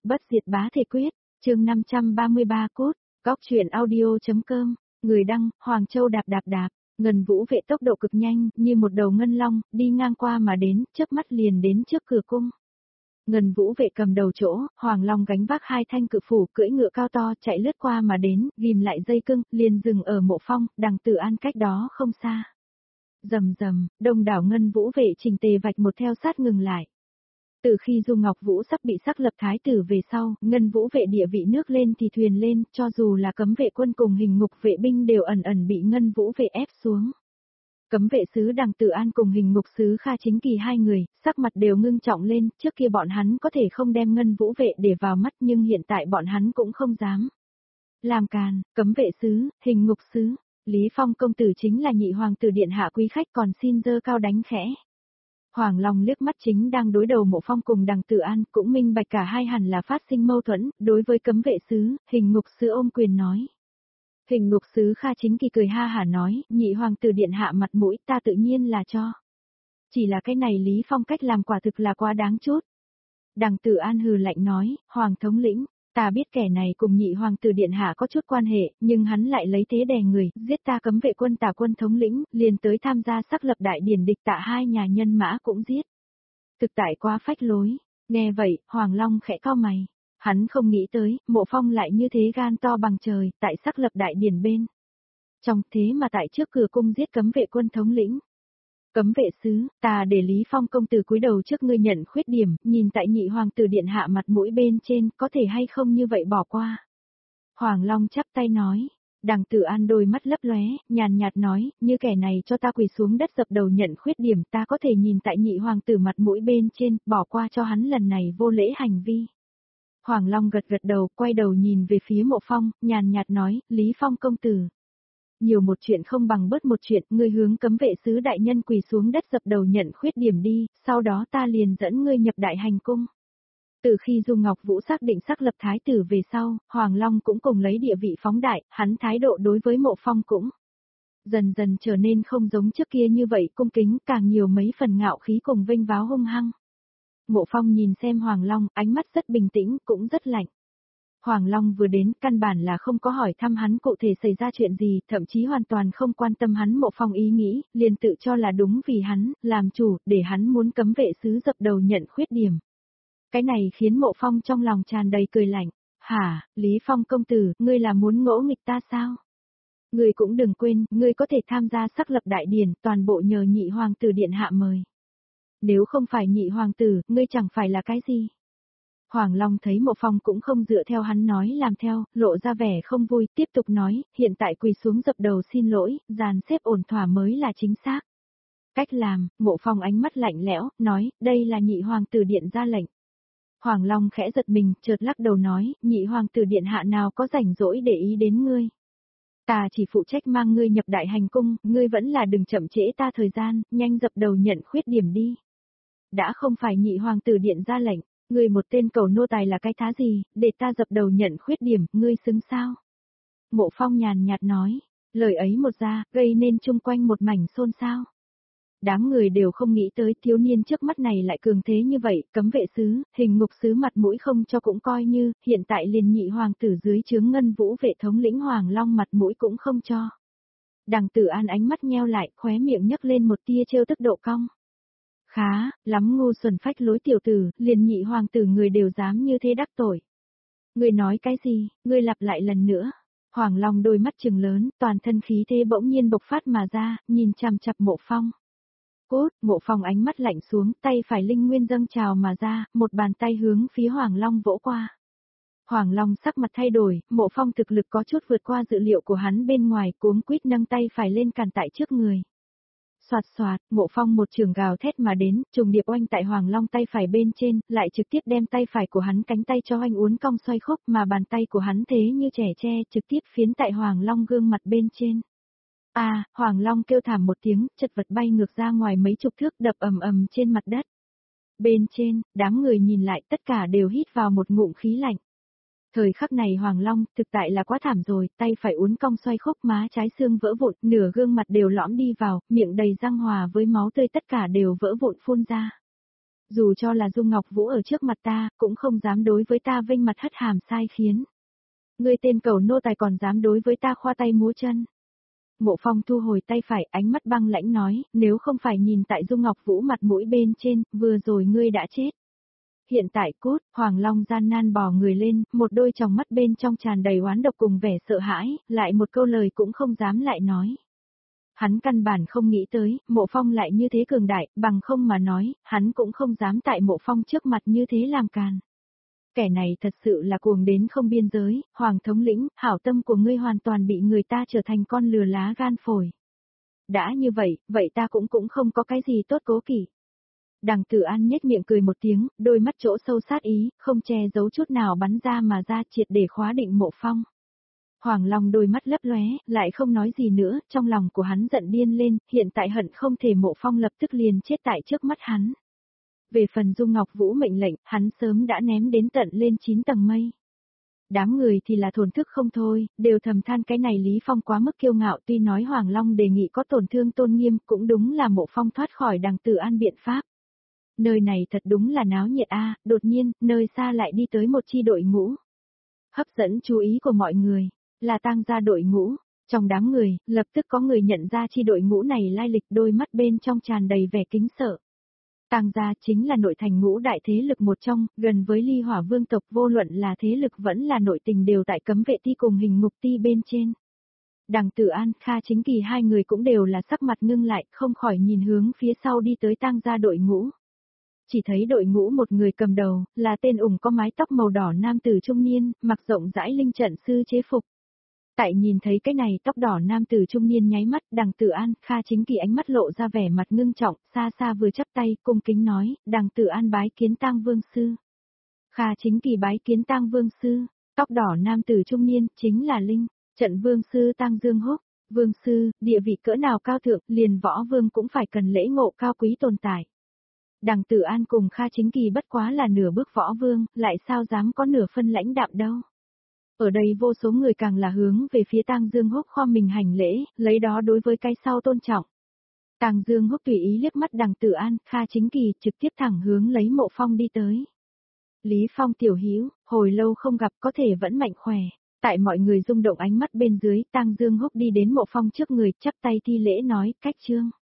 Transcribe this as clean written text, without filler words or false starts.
Bất diệt bá thể quyết, chương 533 cốt, góc truyện audio.com, người đăng, Hoàng Châu đạp đạp đạp, Ngân Vũ Vệ tốc độ cực nhanh, như một đầu ngân long, đi ngang qua mà đến, chớp mắt liền đến trước cửa cung. Ngân Vũ Vệ cầm đầu chỗ, Hoàng Long gánh vác hai thanh cự phủ, cưỡi ngựa cao to, chạy lướt qua mà đến, ghim lại dây cưng, liền dừng ở Mộ Phong, Đằng Tử An cách đó không xa. Rầm rầm, đông đảo Ngân Vũ Vệ chỉnh tề vạch một theo sát ngừng lại. Từ khi Du Ngọc Vũ sắp bị sắc lập thái tử về sau, Ngân Vũ Vệ địa vị nước lên thì thuyền lên, cho dù là cấm vệ quân cùng hình ngục vệ binh đều ẩn ẩn bị Ngân Vũ Vệ ép xuống. Cấm vệ sứ Đằng Tử An cùng hình ngục sứ Kha Chính Kỳ hai người, sắc mặt đều ngưng trọng lên, trước kia bọn hắn có thể không đem Ngân Vũ Vệ để vào mắt nhưng hiện tại bọn hắn cũng không dám. Làm càn, cấm vệ sứ, hình ngục sứ, Lý Phong công tử chính là nhị hoàng tử điện hạ quý khách còn xin dơ cao đánh khẽ. Hoàng Long liếc mắt chính đang đối đầu Mộ Phong cùng Đằng Tử An, cũng minh bạch cả hai hẳn là phát sinh mâu thuẫn, đối với cấm vệ sứ, hình ngục sứ ôm quyền nói. Hình ngục sứ Kha Chính Kỳ cười ha hả nói, nhị hoàng tử điện hạ mặt mũi ta tự nhiên là cho. Chỉ là cái này Lý Phong cách làm quả thực là quá đáng chút. Đằng Tử An hừ lạnh nói, Hoàng thống lĩnh, ta biết kẻ này cùng nhị hoàng tử điện hạ có chút quan hệ, nhưng hắn lại lấy thế đè người, giết ta cấm vệ quân Tả quân thống lĩnh, liền tới tham gia sắc lập đại điển địch Tạ hai nhà nhân mã cũng giết. Thực tại quá phách lối. Nghe vậy, Hoàng Long khẽ cau mày. Hắn không nghĩ tới, Mộ Phong lại như thế gan to bằng trời, tại sắc lập đại điển bên. Trong thế mà tại trước cửa cung giết cấm vệ quân thống lĩnh. Cấm vệ sứ, ta để Lý Phong công tử cúi đầu trước ngươi nhận khuyết điểm, nhìn tại nhị hoàng tử điện hạ mặt mũi bên trên, có thể hay không như vậy bỏ qua. Hoàng Long chắp tay nói, Đằng Tử An đôi mắt lấp lóe, nhàn nhạt nói, như kẻ này cho ta quỳ xuống đất dập đầu nhận khuyết điểm, ta có thể nhìn tại nhị hoàng tử mặt mũi bên trên, bỏ qua cho hắn lần này vô lễ hành vi. Hoàng Long gật gật đầu, quay đầu nhìn về phía Mộ Phong, nhàn nhạt nói, Lý Phong công tử. Nhiều một chuyện không bằng bớt một chuyện, ngươi hướng cấm vệ sứ đại nhân quỳ xuống đất dập đầu nhận khuyết điểm đi, sau đó ta liền dẫn ngươi nhập đại hành cung. Từ khi Du Ngọc Vũ xác định sắc lập thái tử về sau, Hoàng Long cũng cùng lấy địa vị phóng đại, hắn thái độ đối với Mộ Phong cũng dần dần trở nên không giống trước kia như vậy cung kính, càng nhiều mấy phần ngạo khí cùng vênh váo hung hăng. Mộ Phong nhìn xem Hoàng Long, ánh mắt rất bình tĩnh, cũng rất lạnh. Hoàng Long vừa đến, căn bản là không có hỏi thăm hắn cụ thể xảy ra chuyện gì, thậm chí hoàn toàn không quan tâm hắn Mộ Phong ý nghĩ, liền tự cho là đúng vì hắn, làm chủ, để hắn muốn cấm vệ sứ dập đầu nhận khuyết điểm. Cái này khiến Mộ Phong trong lòng tràn đầy cười lạnh. Hả, Lý Phong công tử, ngươi là muốn ngỗ nghịch ta sao? Ngươi cũng đừng quên, ngươi có thể tham gia sắc lập đại điển, toàn bộ nhờ nhị hoàng tử điện hạ mời. Nếu không phải nhị hoàng tử, ngươi chẳng phải là cái gì? Hoàng Long thấy Mộ Phong cũng không dựa theo hắn nói làm theo, lộ ra vẻ không vui, tiếp tục nói, hiện tại quỳ xuống dập đầu xin lỗi, dàn xếp ổn thỏa mới là chính xác. Cách làm, Mộ Phong ánh mắt lạnh lẽo, nói, đây là nhị hoàng tử điện ra lệnh. Hoàng Long khẽ giật mình, chợt lắc đầu nói, nhị hoàng tử điện hạ nào có rảnh rỗi để ý đến ngươi. Ta chỉ phụ trách mang ngươi nhập đại hành cung, ngươi vẫn là đừng chậm trễ ta thời gian, nhanh dập đầu nhận khuyết điểm đi. Đã không phải nhị hoàng tử điện ra lệnh, ngươi một tên cầu nô tài là cái thá gì, để ta dập đầu nhận khuyết điểm, ngươi xứng sao? Mộ Phong nhàn nhạt nói, lời ấy một ra, gây nên chung quanh một mảnh xôn xao. Đám người đều không nghĩ tới thiếu niên trước mắt này lại cường thế như vậy, cấm vệ sứ, hình ngục sứ mặt mũi không cho cũng coi như, hiện tại liền nhị hoàng tử dưới chướng Ngân Vũ Vệ thống lĩnh Hoàng Long mặt mũi cũng không cho. Đằng Tử An ánh mắt nheo lại, khóe miệng nhấc lên một tia trêu tức độ cong. Khá, lắm ngu xuẩn phách lối tiểu tử, liền nhị hoàng tử người đều dám như thế đắc tội. Ngươi nói cái gì, ngươi lặp lại lần nữa. Hoàng Long đôi mắt trừng lớn, toàn thân khí thế bỗng nhiên bộc phát mà ra, nhìn chằm chằm Mộ Phong. Cốt, Mộ Phong ánh mắt lạnh xuống, tay phải linh nguyên dâng trào mà ra, một bàn tay hướng phía Hoàng Long vỗ qua. Hoàng Long sắc mặt thay đổi, Mộ Phong thực lực có chút vượt qua dự liệu của hắn bên ngoài, cuống quýt nâng tay phải lên cản tại trước người. Soạt soạt, Mộ Phong một trường gào thét mà đến, trùng điệp oanh tại Hoàng Long tay phải bên trên, lại trực tiếp đem tay phải của hắn cánh tay cho oanh uốn cong xoay khúc mà bàn tay của hắn thế như trẻ tre trực tiếp phiến tại Hoàng Long gương mặt bên trên. Hoàng Long kêu thảm một tiếng, chật vật bay ngược ra ngoài mấy chục thước đập ầm ầm trên mặt đất. Bên trên, đám người nhìn lại tất cả đều hít vào một ngụm khí lạnh. Thời khắc này Hoàng Long thực tại là quá thảm rồi, tay phải uốn cong xoay khúc má trái xương vỡ vụn, nửa gương mặt đều lõm đi vào, miệng đầy răng hòa với máu tươi tất cả đều vỡ vụn phun ra. Dù cho là Dung Ngọc Vũ ở trước mặt ta, cũng không dám đối với ta vênh mặt hất hàm sai khiến. Ngươi tên cầu nô tài còn dám đối với ta khoa tay múa chân. Mộ Phong thu hồi tay phải, ánh mắt băng lãnh nói, nếu không phải nhìn tại Dung Ngọc Vũ mặt mũi bên trên, vừa rồi ngươi đã chết. Hiện tại cút, Hoàng Long gian nan bò người lên, một đôi tròng mắt bên trong tràn đầy oán độc cùng vẻ sợ hãi, lại một câu lời cũng không dám lại nói. Hắn căn bản không nghĩ tới, Mộ Phong lại như thế cường đại, bằng không mà nói, hắn cũng không dám tại Mộ Phong trước mặt như thế làm càn. Kẻ này thật sự là cuồng đến không biên giới, Hoàng thống lĩnh, hảo tâm của ngươi hoàn toàn bị người ta trở thành con lừa lá gan phổi. Đã như vậy, vậy ta cũng không có cái gì tốt cố kỵ. Đằng Tử An nhếch miệng cười một tiếng, đôi mắt chỗ sâu sát ý, không che giấu chút nào bắn ra mà ra triệt để khóa định Mộ Phong. Hoàng Long đôi mắt lấp lóe, lại không nói gì nữa, trong lòng của hắn giận điên lên, hiện tại hận không thể Mộ Phong lập tức liền chết tại trước mắt hắn. Về phần Dung Ngọc Vũ mệnh lệnh, hắn sớm đã ném đến tận lên 9 tầng mây. Đám người thì là thổn thức không thôi, đều thầm than cái này Lý Phong quá mức kiêu ngạo, tuy nói Hoàng Long đề nghị có tổn thương tôn nghiêm, cũng đúng là Mộ Phong thoát khỏi Đằng Tử An biện pháp. Nơi này thật đúng là náo nhiệt a, đột nhiên, nơi xa lại đi tới một chi đội ngũ. Hấp dẫn chú ý của mọi người, là Tang gia đội ngũ. Trong đám người, lập tức có người nhận ra chi đội ngũ này lai lịch, đôi mắt bên trong tràn đầy vẻ kính sợ. Tang gia chính là nội thành ngũ đại thế lực một trong, gần với Ly Hỏa Vương tộc, vô luận là thế lực vẫn là nội tình đều tại cấm vệ ti cùng hình ngục ti bên trên. Đằng Tử An, Kha Chính Kỳ hai người cũng đều là sắc mặt ngưng lại, không khỏi nhìn hướng phía sau đi tới Tang gia đội ngũ. Chỉ thấy đội ngũ một người cầm đầu, là tên ủng có mái tóc màu đỏ nam tử trung niên, mặc rộng rãi linh trận sư chế phục. Tại nhìn thấy cái này tóc đỏ nam tử trung niên nháy mắt, Đằng Tử An, Kha Chính Kỳ ánh mắt lộ ra vẻ mặt ngưng trọng, xa xa vừa chắp tay, cung kính nói, Đằng Tử An bái kiến Tang Vương Sư. Kha Chính Kỳ bái kiến Tang Vương Sư, tóc đỏ nam tử trung niên, chính là Linh, trận Vương Sư Tang Dương Húc. Vương Sư, địa vị cỡ nào cao thượng, liền võ vương cũng phải cần lễ ngộ cao quý tồn tại. Đằng Tử An cùng Kha Chính Kỳ bất quá là nửa bước võ vương, lại sao dám có nửa phân lãnh đạm đâu. Ở đây vô số người càng là hướng về phía Tang Dương Húc khom mình hành lễ, lấy đó đối với cái sau tôn trọng. Tang Dương Húc tùy ý liếc mắt Đằng Tử An, Kha Chính Kỳ, trực tiếp thẳng hướng lấy Mộ Phong đi tới. Lý Phong tiểu hữu, hồi lâu không gặp có thể vẫn mạnh khỏe. Tại mọi người rung động ánh mắt bên dưới, Tang Dương Húc đi đến Mộ Phong trước người, chắp tay thi lễ nói, cách trương.